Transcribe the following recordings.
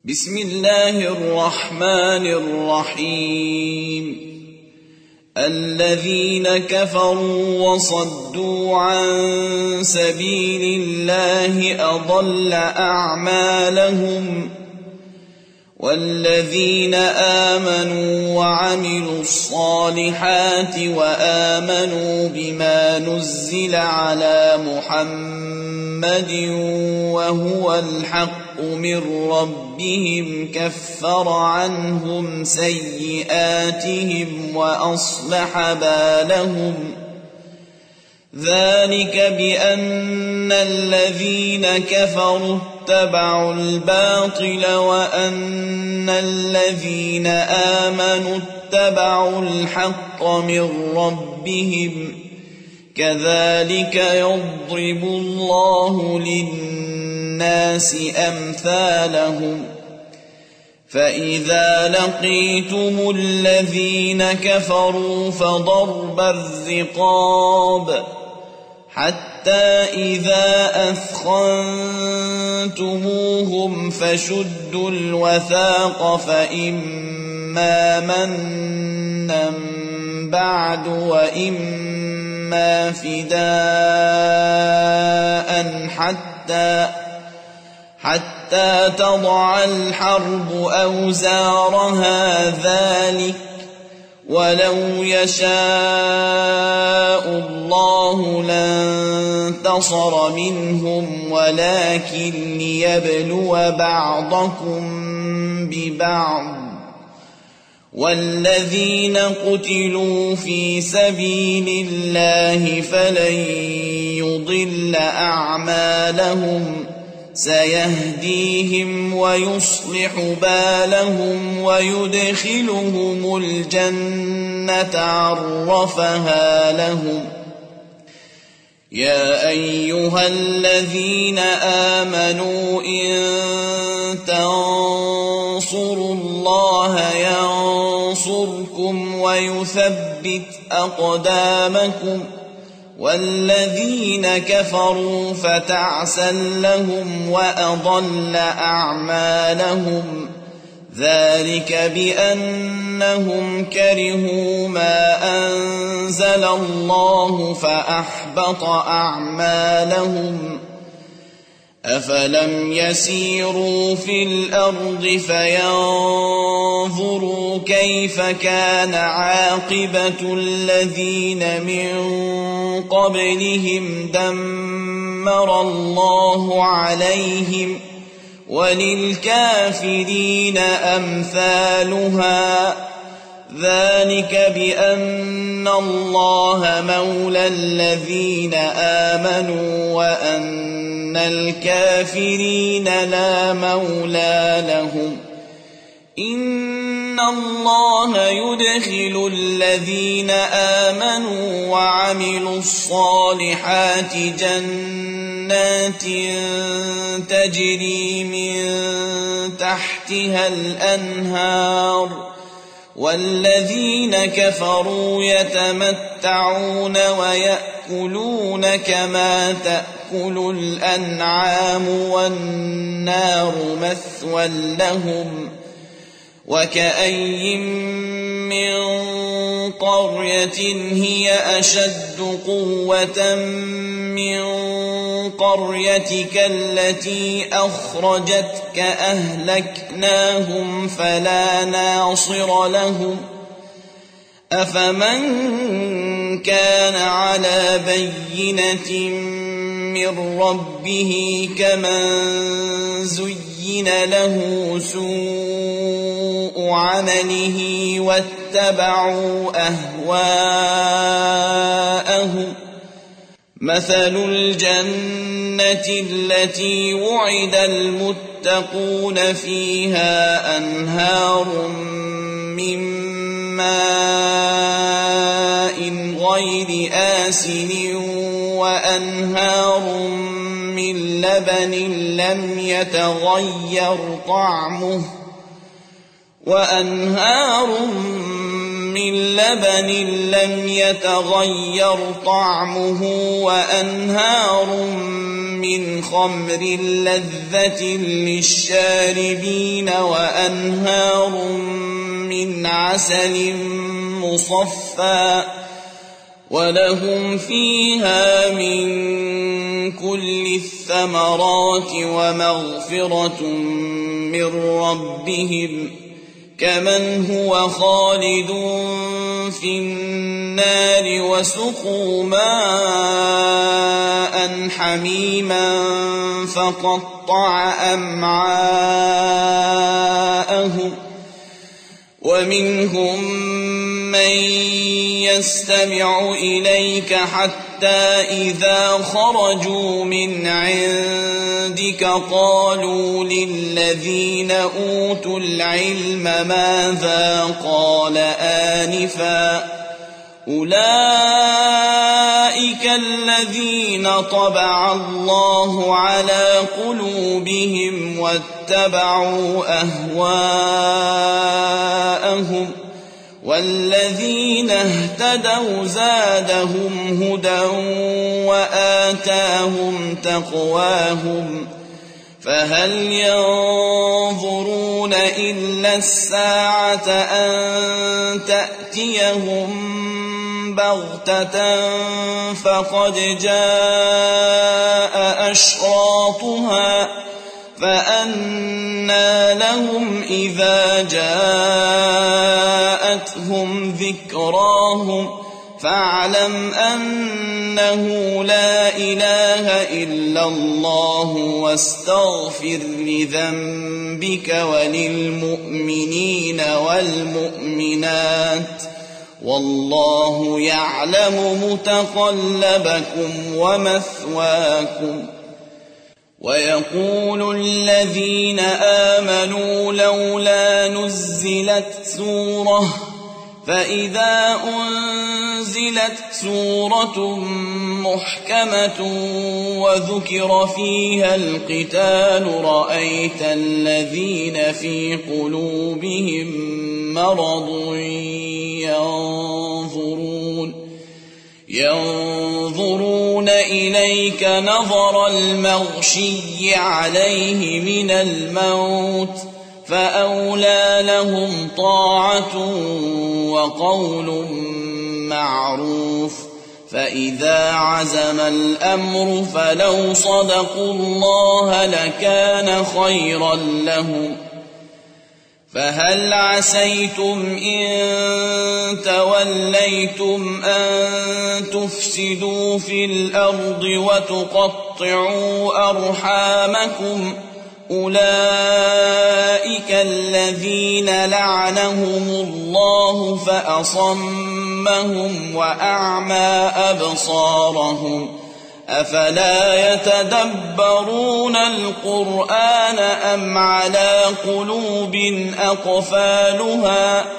بسم الله الرحمن الرحيم الذين كفروا وصدوا عن سبيل الله أضل أعمالهم والذين آمنوا وعملوا الصالحات وآمنوا بما نزل على محمد وهو الحق من ربهم كفر عنهم سيئاتهم وأصلح بالهم ذلك بأن الذين كفروا اتبعوا الباطل وأن الذين آمنوا اتبعوا الحق من ربهم كذلك يضرب الله للناس أمثالهم فإذا لقيتم الذين كفروا فضرب الرقاب حتى إذا أثخنتموهم فشدوا الوثاق فإما منا بعد وإما فداء حتى تضع الحرب أوزارها ذلك ولو يشاء الله لانتصر منهم ولكن ليبلو بعضكم ببعض والذين قتلوا في سبيل الله فلن يضل أعمالهم سيهديهم ويصلح بالهم ويدخلهم الجنة عرفها لهم يا أيها الذين آمنوا إن تنصروا الله ينصركم ويثبت أقدامكم والذين كفروا فتعسا لهم وأضل أعمالهم ذلك بأنهم كرهوا ما أنزل الله فأحبط أعمالهم أفلم يسيروا في الأرض فينظروا كيف كان عاقبة الذين من قبلهم دمر الله عليهم وللكافرين أمثالها ذلك بأن الله مولى الذين آمنوا وأن الكافرين لا مولى لهم إن الله يدخل الذين آمنوا وعملوا الصالحات جنات تجري من تحتها الأنهار والذين كفروا يتمتعون ويأكلون كما تأكل الأنعام والنار مثوى لهم وكأي من قرية هي أشد قوة من قريتك التي أخرجتك أهلكناهم فلا ناصر لهم أفمن كان على بينة من ربه كمن زين له سوء عمله واتبعوا أهواءهم مثل الجنة التي وعد المتقون فيها أنهار من ماء غير آسن وأنهار من لبن لم يتغير طعمه وأنهار من خمر لذة للشاربين وأنهار من عسل مصفى ولهم فيها من كل الثمرات ومغفرة من ربهم كمن هو خالد في النار وسقوا ماء حميما فقطع أمعاءهم ومنهم من يستمع إليك حتى إذا خرجوا من عندك قالوا للذين أوتوا العلم ماذا قال آنفا أولئك الذين طبع الله على قلوبهم واتبعوا أهواءهم والذين اهتدوا زادهم هدى وآتاهم تقواهم فهل ينظرون إلا الساعة أن تأتيهم بغتة فقد جاء أشراطها فأنى لهم إذا جاءتهم ذكراهم فاعلم أنه لا إله إلا الله واستغفر لذنبك وللمؤمنين والمؤمنات والله يعلم متقلبكم ومثواكم ويقول الذين آمنوا لولا نزلت سورة فإذا أنزلت سورة محكمة وذكر فيها القتال رأيت الذين في قلوبهم مرض ينظرون إليك نظر المغشي عليه من الموت فأولى لهم طاعة وقول معروف فإذا عزم الأمر فلو صدقوا الله لكان خيرا لهم فهل عسيتم إن توليتم أن تفسدوا في الأرض وتقطعوا أرحامكم أولئك الذين لعنهم الله فأصمهم وأعمى أبصارهم أفلا يتدبرون القرآن أم على قلوب أقفالها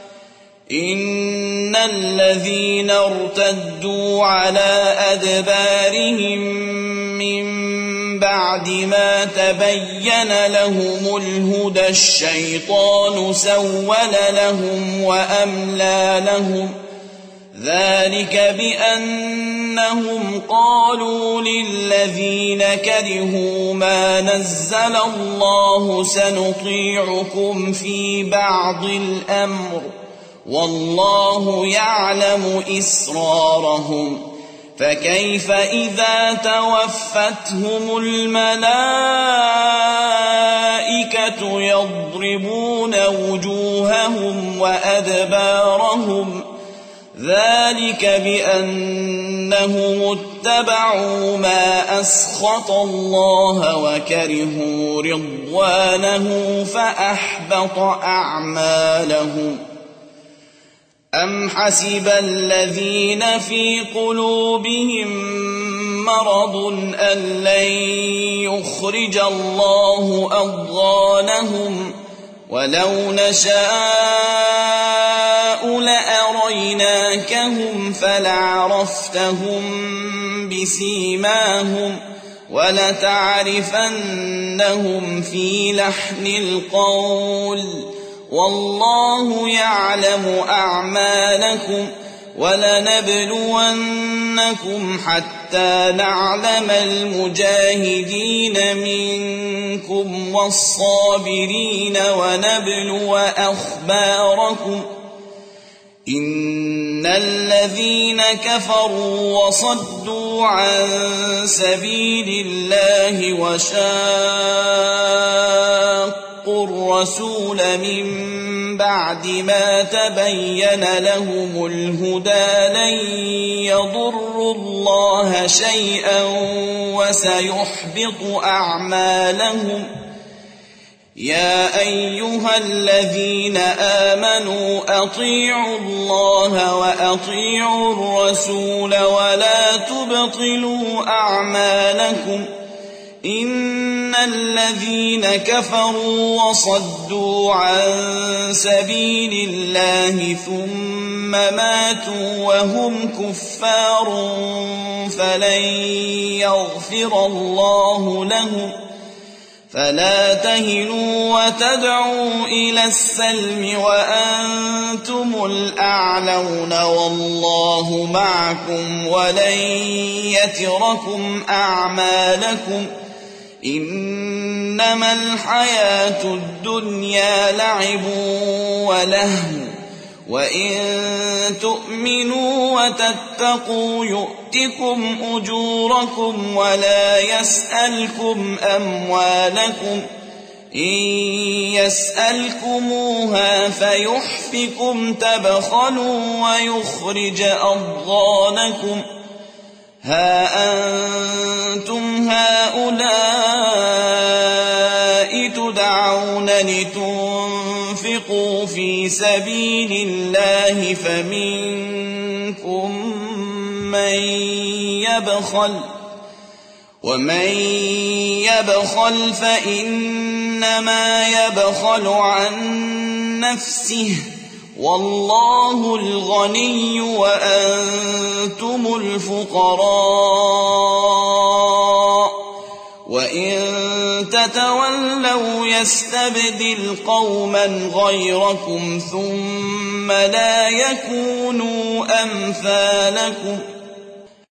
إن الذين ارتدوا على أدبارهم من بعد ما تبين لهم الهدى الشيطان سول لهم وأملى لهم ذلك بأنهم قالوا للذين كرهوا ما نزل الله سنطيعكم في بعض الأمر والله يعلم إسرارهم فكيف إذا توفتهم الملائكة يضربون وجوههم وأدبارهم ذلك بأنهم اتبعوا ما أسخط الله وكرهوا رضوانه فأحبط أعمالهم أم حسب الذين في قلوبهم مرض أن لن يخرج الله أضغانهم ولو نشاء لأريناكهم فلعرفتهم بسيماهم ولتعرفنهم في لحن القول والله يعلم أعمالكم ولنبلونكم حتى نعلم المجاهدين منكم والصابرين ونبلو أخباركم إن الذين كفروا وصدوا عن سبيل الله وشاقوا الرسول من بعد ما تبين لهم الهدى لن يضروا الله شيئا وسيحبط أعمالهم يا أيها الذين آمنوا أطيعوا الله وأطيعوا الرسول ولا تبطلوا أعمالكم إن الذين كفروا وصدوا عن سبيل الله ثم ماتوا وهم كفار فلن يغفر الله لهم فلا تهنوا وتدعوا إلى السلم وأنتم الأعلون والله معكم ولن يتركم أعمالكم إنما الحياة الدنيا لعب ولهو وإن تؤمنوا وتتقوا يؤتكم أجوركم ولا يسألكم أموالكم إن يسألكموها فيحفكم تبخلوا ويخرج أضغانكم ها أنتم هؤلاء تدعون لتنفقوا في سبيل الله فمنكم من يبخل ومن يبخل فإنما يبخل عن نفسه والله الغني وأنتم الفقراء وإن تتولوا يستبدل قوما غيركم ثم لا يكونوا أمثالكم